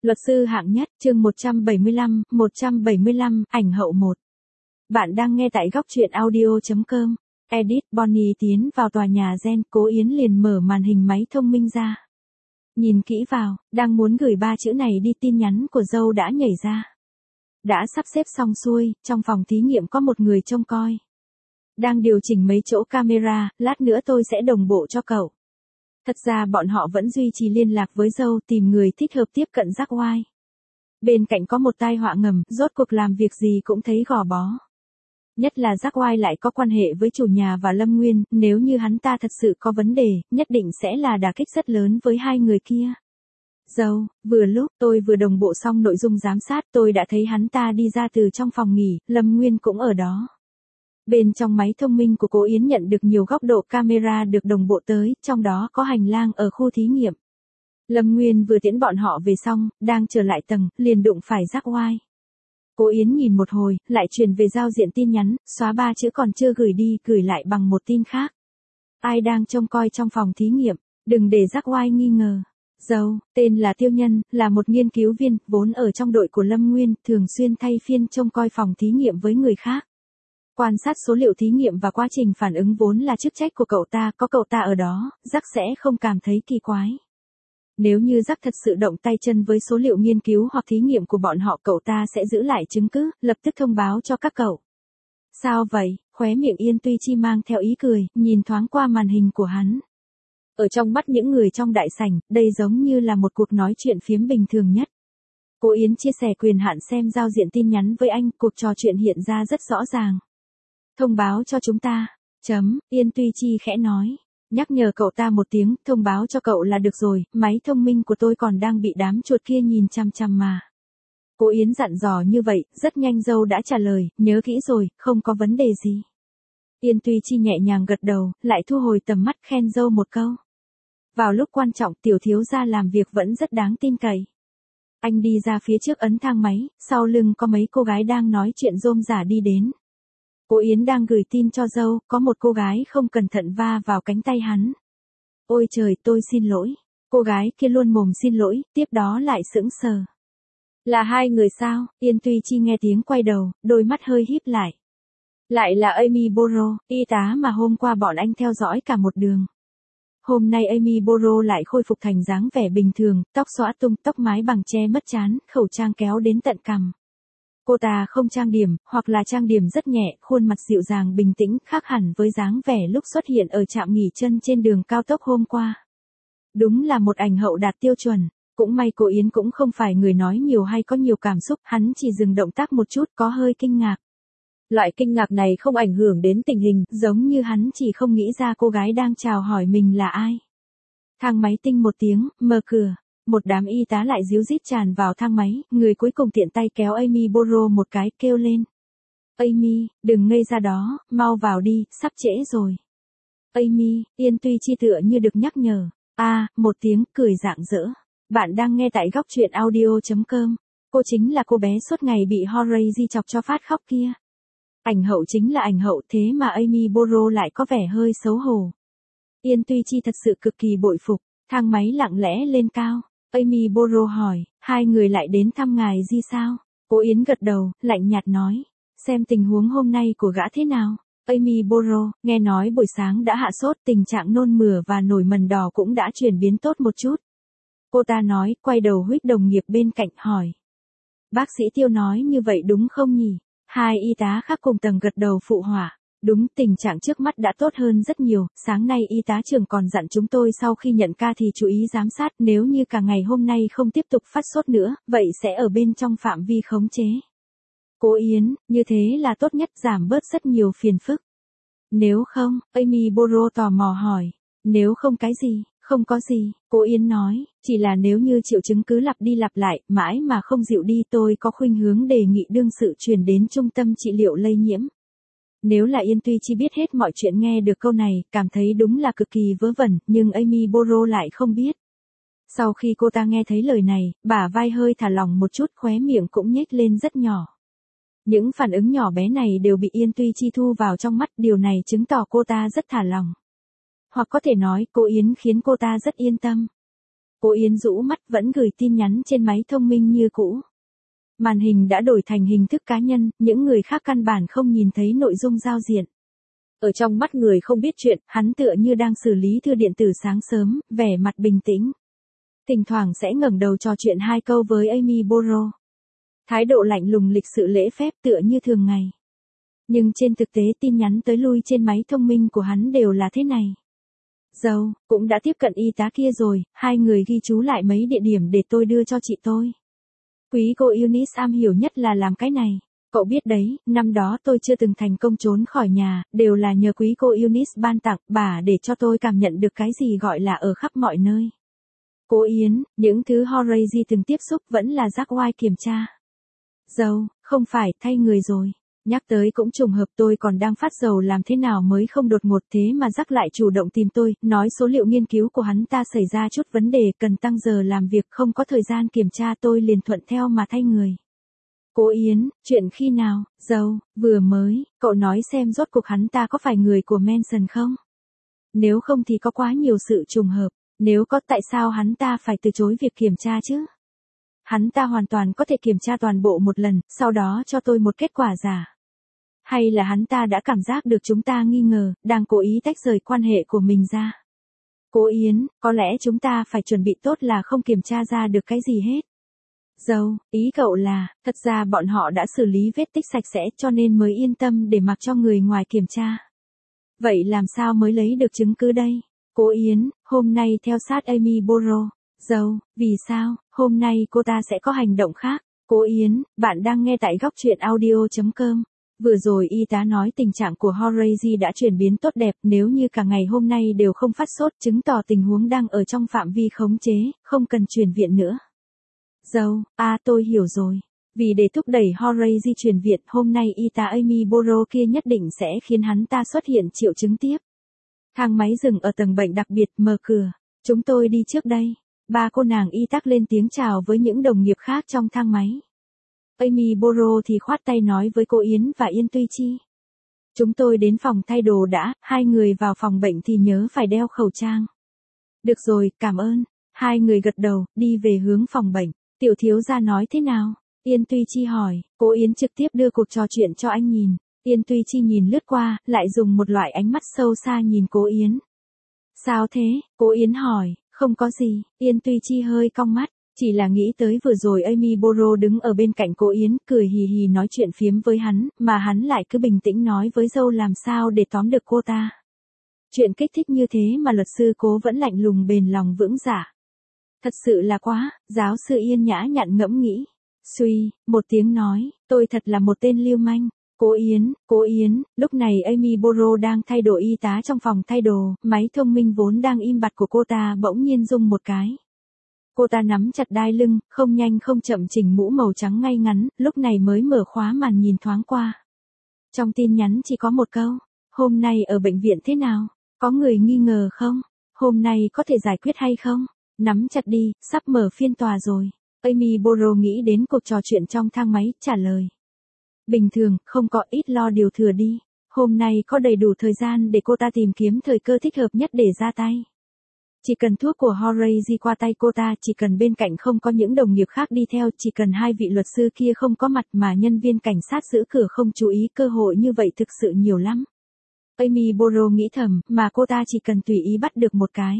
Luật sư hạng nhất, chương 175, ảnh hậu 1. Bạn đang nghe tại góc truyện audio.com. Edit Bonnie tiến vào tòa nhà Gen, Cố Yến liền mở màn hình máy thông minh ra. Nhìn kỹ vào, đang muốn gửi 3 chữ này đi tin nhắn của dâu đã nhảy ra. Đã sắp xếp xong xuôi, trong phòng thí nghiệm có một người trông coi. Đang điều chỉnh mấy chỗ camera, lát nữa tôi sẽ đồng bộ cho cậu. Thật ra bọn họ vẫn duy trì liên lạc với dâu tìm người thích hợp tiếp cận Jack White. Bên cạnh có một tai họa ngầm, rốt cuộc làm việc gì cũng thấy gò bó. Nhất là Jack White lại có quan hệ với chủ nhà và Lâm Nguyên, nếu như hắn ta thật sự có vấn đề, nhất định sẽ là đả kích rất lớn với hai người kia. Dâu, vừa lúc tôi vừa đồng bộ xong nội dung giám sát, tôi đã thấy hắn ta đi ra từ trong phòng nghỉ, Lâm Nguyên cũng ở đó. Bên trong máy thông minh của Cố Yến nhận được nhiều góc độ camera được đồng bộ tới, trong đó có hành lang ở khu thí nghiệm. Lâm Nguyên vừa tiễn bọn họ về xong, đang trở lại tầng, liền đụng phải Jack White. Cố Yến nhìn một hồi, lại chuyển về giao diện tin nhắn, xóa 3 chữ còn chưa gửi đi, gửi lại bằng một tin khác. Ai đang trông coi trong phòng thí nghiệm, đừng để Jack White nghi ngờ. Dâu, tên là Tiêu Nhân, là một nghiên cứu viên, vốn ở trong đội của Lâm Nguyên, thường xuyên thay phiên trông coi phòng thí nghiệm với người khác. Quan sát số liệu thí nghiệm và quá trình phản ứng vốn là chức trách của cậu ta, có cậu ta ở đó, Jack sẽ không cảm thấy kỳ quái. Nếu như Jack thật sự động tay chân với số liệu nghiên cứu hoặc thí nghiệm của bọn họ, cậu ta sẽ giữ lại chứng cứ, lập tức thông báo cho các cậu. Sao vậy? Khóe miệng Yên Tuy Chi mang theo ý cười, nhìn thoáng qua màn hình của hắn. Ở trong mắt những người trong đại sảnh, đây giống như là một cuộc nói chuyện phiếm bình thường nhất. Cố Yến chia sẻ quyền hạn xem giao diện tin nhắn với anh, cuộc trò chuyện hiện ra rất rõ ràng. Thông báo cho chúng ta. Yên Tuy Chi khẽ nói. Nhắc nhở cậu ta một tiếng, thông báo cho cậu là được rồi, máy thông minh của tôi còn đang bị đám chuột kia nhìn chằm chằm mà. Cố Yến dặn dò như vậy, rất nhanh dâu đã trả lời, nhớ kỹ rồi, không có vấn đề gì. Yên Tuy Chi nhẹ nhàng gật đầu, lại thu hồi tầm mắt khen dâu một câu. Vào lúc quan trọng, tiểu thiếu gia làm việc vẫn rất đáng tin cậy. Anh đi ra phía trước ấn thang máy, sau lưng có mấy cô gái đang nói chuyện rôm rả đi đến. Cố Yến đang gửi tin cho dâu, có một cô gái không cẩn thận va vào cánh tay hắn. Ôi trời, tôi xin lỗi. Cô gái kia luôn mồm xin lỗi, tiếp đó lại sững sờ. Là hai người sao? Yên Tuy Chi nghe tiếng quay đầu, đôi mắt hơi híp lại. Lại là Amy Boro, y tá mà hôm qua bọn anh theo dõi cả một đường. Hôm nay Amy Boro lại khôi phục thành dáng vẻ bình thường, tóc xõa tung, tóc mái bằng che mất trán, khẩu trang kéo đến tận cằm. Cô ta không trang điểm, hoặc là trang điểm rất nhẹ, khuôn mặt dịu dàng bình tĩnh, khác hẳn với dáng vẻ lúc xuất hiện ở trạm nghỉ chân trên đường cao tốc hôm qua. Đúng là một ảnh hậu đạt tiêu chuẩn. Cũng may Cố Yến cũng không phải người nói nhiều hay có nhiều cảm xúc, hắn chỉ dừng động tác một chút, có hơi kinh ngạc. Loại kinh ngạc này không ảnh hưởng đến tình hình, giống như hắn chỉ không nghĩ ra cô gái đang chào hỏi mình là ai. Thang máy tinh một tiếng, mở cửa. Một đám y tá lại díu dít tràn vào thang máy, người cuối cùng tiện tay kéo Amy Boro một cái, kêu lên. Amy, đừng ngây ra đó, mau vào đi, sắp trễ rồi. Amy, Yên Tuy Chi tựa như được nhắc nhở. Một tiếng, cười rạng rỡ. Bạn đang nghe tại góc truyện audio.com. Cô chính là cô bé suốt ngày bị Horace chọc cho phát khóc kia. Ảnh hậu chính là ảnh hậu, thế mà Amy Boro lại có vẻ hơi xấu hổ. Yên Tuy Chi thật sự cực kỳ bội phục, thang máy lặng lẽ lên cao. Amy Boro hỏi, hai người lại đến thăm ngài gì sao? Cố Yến gật đầu, lạnh nhạt nói, xem tình huống hôm nay của gã thế nào. Amy Boro, nghe nói buổi sáng đã hạ sốt, tình trạng nôn mửa và nổi mẩn đỏ cũng đã chuyển biến tốt một chút. Cô ta nói, quay đầu huých đồng nghiệp bên cạnh hỏi. Bác sĩ Tiêu nói như vậy đúng không nhỉ? Hai y tá khác cùng tầng gật đầu phụ họa. Đúng, tình trạng trước mắt đã tốt hơn rất nhiều, sáng nay y tá trưởng còn dặn chúng tôi sau khi nhận ca thì chú ý giám sát, nếu như cả ngày hôm nay không tiếp tục phát sốt nữa, vậy sẽ ở bên trong phạm vi khống chế. Cố Yến, như thế là tốt nhất, giảm bớt rất nhiều phiền phức. Nếu không, Amy Boro tò mò hỏi, nếu không cái gì? Không có gì, Cố Yến nói, chỉ là nếu như triệu chứng cứ lặp đi lặp lại, mãi mà không dịu đi, tôi có khuynh hướng đề nghị đương sự chuyển đến trung tâm trị liệu lây nhiễm. Nếu là Yên Tuy Chi biết hết mọi chuyện, nghe được câu này, cảm thấy đúng là cực kỳ vớ vẩn, nhưng Amy Boro lại không biết. Sau khi cô ta nghe thấy lời này, bả vai hơi thả lỏng một chút, khóe miệng cũng nhếch lên rất nhỏ. Những phản ứng nhỏ bé này đều bị Yên Tuy Chi thu vào trong mắt, điều này chứng tỏ cô ta rất thả lỏng. Hoặc có thể nói, cô Yến khiến cô ta rất yên tâm. Cố Yến rũ mắt vẫn gửi tin nhắn trên máy thông minh như cũ. Màn hình đã đổi thành hình thức cá nhân, những người khác căn bản không nhìn thấy nội dung giao diện. Ở trong mắt người không biết chuyện, hắn tựa như đang xử lý thư điện tử sáng sớm, vẻ mặt bình tĩnh. Thỉnh thoảng sẽ ngẩng đầu trò chuyện 2 câu với Amy Boro. Thái độ lạnh lùng lịch sự lễ phép tựa như thường ngày. Nhưng trên thực tế tin nhắn tới lui trên máy thông minh của hắn đều là thế này. Dâu, cũng đã tiếp cận y tá kia rồi, 2 người ghi chú lại mấy địa điểm để tôi đưa cho chị tôi. Quý cô Eunice am hiểu nhất là làm cái này. Cậu biết đấy, năm đó tôi chưa từng thành công trốn khỏi nhà, đều là nhờ quý cô Eunice ban tặng bà để cho tôi cảm nhận được cái gì gọi là ở khắp mọi nơi. Cố Yến, những thứ Horace từng tiếp xúc vẫn là rắc oai kiểm tra. Dâu, không phải, thay người rồi. Nhắc tới cũng trùng hợp, tôi còn đang phát sầu làm thế nào mới không đột ngột thế mà rắc lại chủ động tìm tôi, nói số liệu nghiên cứu của hắn ta xảy ra chút vấn đề, cần tăng giờ làm việc, không có thời gian kiểm tra, tôi liền thuận theo mà thay người. Cố Yến, chuyện khi nào? Dâu, vừa mới, cậu nói xem rốt cuộc hắn ta có phải người của Manson không? Nếu không thì có quá nhiều sự trùng hợp, nếu có tại sao hắn ta phải từ chối việc kiểm tra chứ? Hắn ta hoàn toàn có thể kiểm tra toàn bộ một lần, sau đó cho tôi một kết quả giả. Hay là hắn ta đã cảm giác được chúng ta nghi ngờ, đang cố ý tách rời quan hệ của mình ra. Cố Yến, có lẽ chúng ta phải chuẩn bị tốt là không kiểm tra ra được cái gì hết. Dâu, ý cậu là, thật ra bọn họ đã xử lý vết tích sạch sẽ cho nên mới yên tâm để mặc cho người ngoài kiểm tra. Vậy làm sao mới lấy được chứng cứ đây? Cố Yến, hôm nay theo sát Amy Boro. Dâu, vì sao, hôm nay cô ta sẽ có hành động khác? Cố Yến, bạn đang nghe tại góc truyện audio.com. Vừa rồi y tá nói tình trạng của Horace đã chuyển biến tốt đẹp, nếu như cả ngày hôm nay đều không phát sốt, chứng tỏ tình huống đang ở trong phạm vi khống chế, không cần chuyển viện nữa. Dâu, tôi hiểu rồi. Vì để thúc đẩy Horace chuyển viện, hôm nay y tá Amy Boro kia nhất định sẽ khiến hắn ta xuất hiện triệu chứng tiếp. Thang máy dừng ở tầng bệnh đặc biệt, mở cửa. Chúng tôi đi trước đây. Ba cô nàng y tá lên tiếng chào với những đồng nghiệp khác trong thang máy. Amy Boro thì khoát tay nói với cô Yến và Yên Tuy Chi. Chúng tôi đến phòng thay đồ đã, 2 người vào phòng bệnh thì nhớ phải đeo khẩu trang. Được rồi, cảm ơn. 2 người gật đầu, đi về hướng phòng bệnh. Tiểu thiếu gia nói thế nào? Yên Tuy Chi hỏi, cô Yến trực tiếp đưa cuộc trò chuyện cho anh nhìn. Yên Tuy Chi nhìn lướt qua, lại dùng một loại ánh mắt sâu xa nhìn cô Yến. Sao thế? Cô Yến hỏi, không có gì. Yên Tuy Chi hơi cong mắt. Chỉ là nghĩ tới vừa rồi Amy Boro đứng ở bên cạnh cô Yến, cười hì hì nói chuyện phiếm với hắn, mà hắn lại cứ bình tĩnh nói với dâu làm sao để tóm được cô ta. Chuyện kích thích như thế mà luật sư Cố vẫn lạnh lùng bền lòng vững dạ. Thật sự là quá, giáo sư Yên nhã nhặn ngẫm nghĩ. Suy, một tiếng nói, tôi thật là một tên lưu manh. Cố Yến, lúc này Amy Boro đang thay đổi y tá trong phòng thay đồ, máy thông minh vốn đang im bặt của cô ta bỗng nhiên rung một cái. Cô ta nắm chặt đai lưng, không nhanh không chậm chỉnh mũ màu trắng ngay ngắn, lúc này mới mở khóa màn nhìn thoáng qua. Trong tin nhắn chỉ có một câu, hôm nay ở bệnh viện thế nào? Có người nghi ngờ không? Hôm nay có thể giải quyết hay không? Nắm chặt đi, sắp mở phiên tòa rồi. Amy Boro nghĩ đến cuộc trò chuyện trong thang máy, trả lời. Bình thường, không có, ít lo điều thừa đi. Hôm nay có đầy đủ thời gian để cô ta tìm kiếm thời cơ thích hợp nhất để ra tay. Chỉ cần thuốc của Horace qua tay cô ta, chỉ cần bên cạnh không có những đồng nghiệp khác đi theo, chỉ cần 2 vị luật sư kia không có mặt mà nhân viên cảnh sát giữ cửa không chú ý, cơ hội như vậy thực sự nhiều lắm. Amy Boro nghĩ thầm, mà cô ta chỉ cần tùy ý bắt được một cái.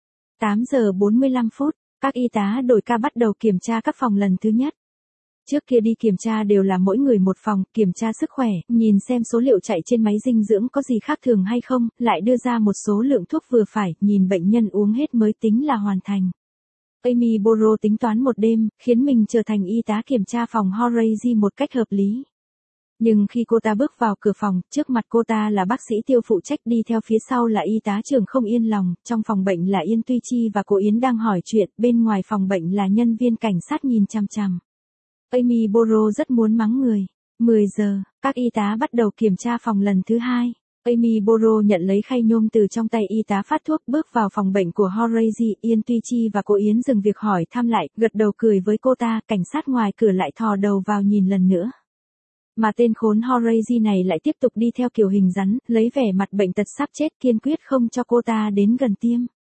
8 giờ 45 phút, các y tá đổi ca bắt đầu kiểm tra các phòng lần thứ nhất. Trước kia đi kiểm tra đều là mỗi người một phòng, kiểm tra sức khỏe, nhìn xem số liệu chạy trên máy dinh dưỡng có gì khác thường hay không, lại đưa ra một số lượng thuốc vừa phải, nhìn bệnh nhân uống hết mới tính là hoàn thành. Amy Boro tính toán một đêm, khiến mình trở thành y tá kiểm tra phòng Horace một cách hợp lý. Nhưng khi cô ta bước vào cửa phòng, trước mặt cô ta là bác sĩ Tiêu phụ trách, đi theo phía sau là y tá trưởng không yên lòng, trong phòng bệnh là Yên Tuy Chi và cô Yến đang hỏi chuyện, bên ngoài phòng bệnh là nhân viên cảnh sát nhìn chằm chằm. Amy Boro rất muốn mắng người. 10 giờ, các y tá bắt đầu kiểm tra phòng lần thứ 2. Amy Boro nhận lấy khay nhôm từ trong tay y tá phát thuốc, bước vào phòng bệnh của Horace. Yên Tuy Chi và cô Yến dừng việc hỏi thăm lại, gật đầu cười với cô ta, cảnh sát ngoài cửa lại thò đầu vào nhìn lần nữa. Mà tên khốn Horace này lại tiếp tục đi theo kiểu hình rắn, lấy vẻ mặt bệnh tật sắp chết, kiên quyết không cho cô ta đến gần tiêm.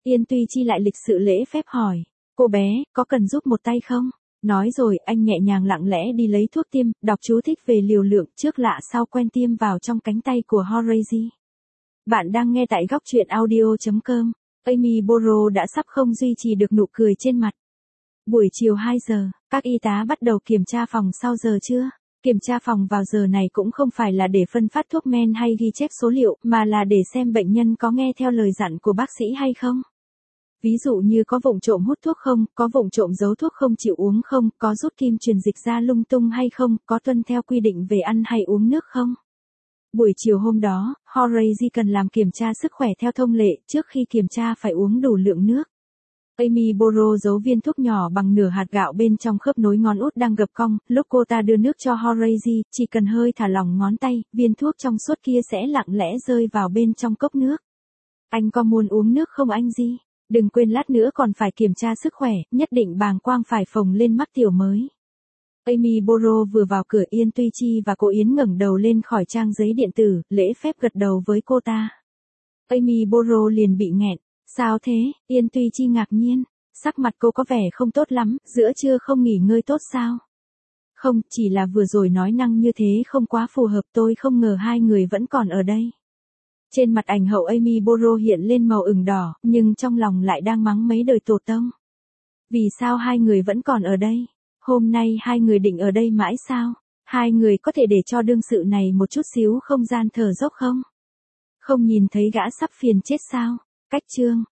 Yên Tuy Chi lại lịch sự lễ phép hỏi. Cô bé, có cần giúp một tay không? Nói rồi anh nhẹ nhàng lặng lẽ đi lấy thuốc tiêm, đọc chú thích về liều lượng trước lạ sau quen tiêm vào trong cánh tay của Horace. Bạn đang nghe tại góc truyện audio.com. Amy Boro đã sắp không duy trì được nụ cười trên mặt. Buổi chiều 2 giờ, các y tá bắt đầu kiểm tra phòng sau giờ trưa. Kiểm tra phòng vào giờ này cũng không phải là để phân phát thuốc men hay ghi chép số liệu, mà là để xem bệnh nhân có nghe theo lời dặn của bác sĩ hay không. Ví dụ như có vụng trộm hút thuốc không, có vụng trộm giấu thuốc không chịu uống không, có rút kim truyền dịch ra lung tung hay không, có tuân theo quy định về ăn hay uống nước không. Buổi chiều hôm đó, Horace cần làm kiểm tra sức khỏe theo thông lệ, trước khi kiểm tra phải uống đủ lượng nước. Amy Boro giấu viên thuốc nhỏ bằng nửa hạt gạo bên trong khớp nối ngón út đang gập cong, lúc cô ta đưa nước cho Horace, chỉ cần hơi thả lỏng ngón tay, viên thuốc trong suốt kia sẽ lặng lẽ rơi vào bên trong cốc nước. Anh có muốn uống nước không anh gì? Đừng quên lát nữa còn phải kiểm tra sức khỏe, nhất định bàng quang phải phồng lên mắc tiểu mới. Amy Boro vừa vào cửa Yên Tuy Chi và cô Yến ngẩng đầu lên khỏi trang giấy điện tử, lễ phép gật đầu với cô ta. Amy Boro liền bị nghẹn. Sao thế? Yên Tuy Chi ngạc nhiên. Sắc mặt cô có vẻ không tốt lắm, giữa trưa không nghỉ ngơi tốt sao? Không, chỉ là vừa rồi nói năng như thế không quá phù hợp, tôi không ngờ hai người vẫn còn ở đây. Trên mặt ảnh hậu Amy Boro hiện lên màu ửng đỏ, nhưng trong lòng lại đang mắng mấy đời tổ tông. Vì sao hai người vẫn còn ở đây? Hôm nay hai người định ở đây mãi sao? Hai người có thể để cho đương sự này một chút xíu không gian thở dốc không? Không nhìn thấy gã sắp phiền chết sao? Cách chương